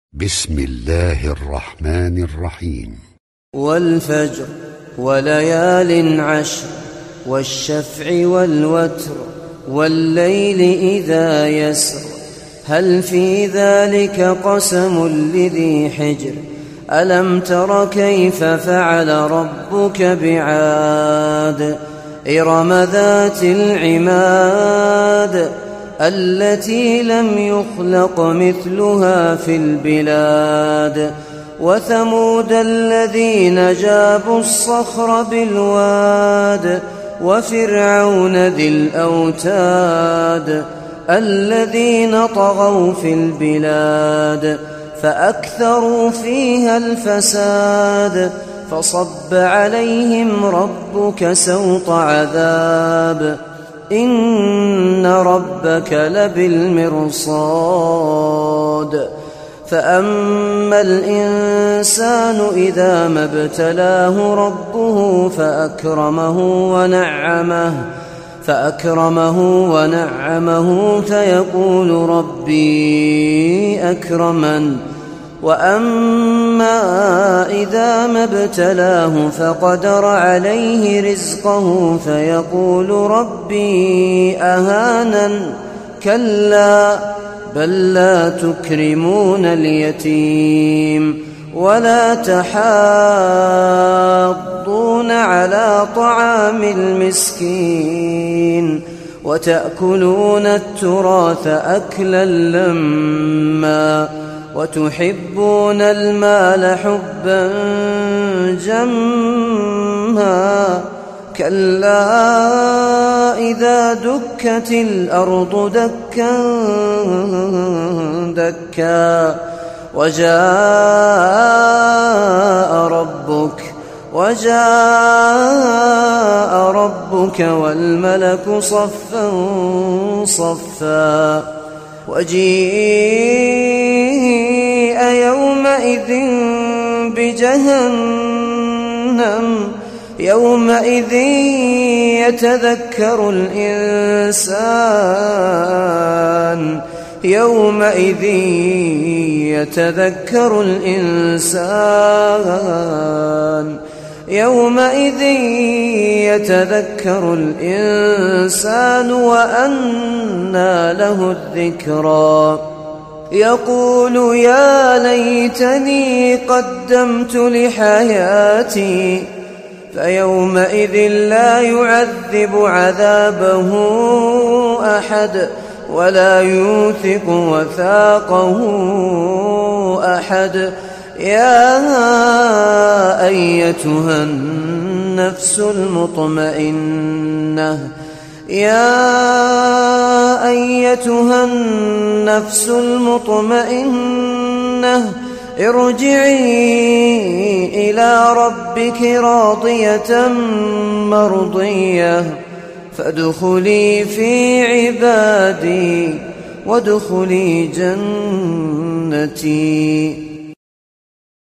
بسم الله الرحمن الرحيم. والفجر وليال عشر والشفع والوتر والليل إذا يسر هل في ذلك قسم لذي حجر ألم تر كيف فعل ربك بعاد إرم ذات العماد التي لم يخلق مثلها في البلاد وثمود الذين جابوا الصخر بالواد وفرعون ذي الأوتاد الذين طغوا في البلاد فأكثروا فيها الفساد فصب عليهم ربك سوط عذاب إن ربك لبالمرصاد فأما الإنسان إذا ما ابتلاه ربه فأكرمه ونعمه فيقول ربي أكرمن وأما إذا ما ابتلاه فقدر عليه رزقه فيقول ربي أهانن كلا بل لا تكرمون اليتيم ولا تحاضون على طعام المسكين وتأكلون التراث أكلا لما وتحبون المال حبا جما كلا إذا دكت الأرض دكا دكا وجاء ربك والملك صفا صفا وجيء يومئذ بجهنم يومئذ يتذكر الإنسان وأنى له الذكرى يقول يا ليتني قدمت لحياتي فيومئذ لا يعذب عذابه أحد ولا يوثق وثاقه أحد يا أيتها النفس المطمئنة ارجعي إلى ربك راضية مرضية فادخلي في عبادي وادخلي جنتي.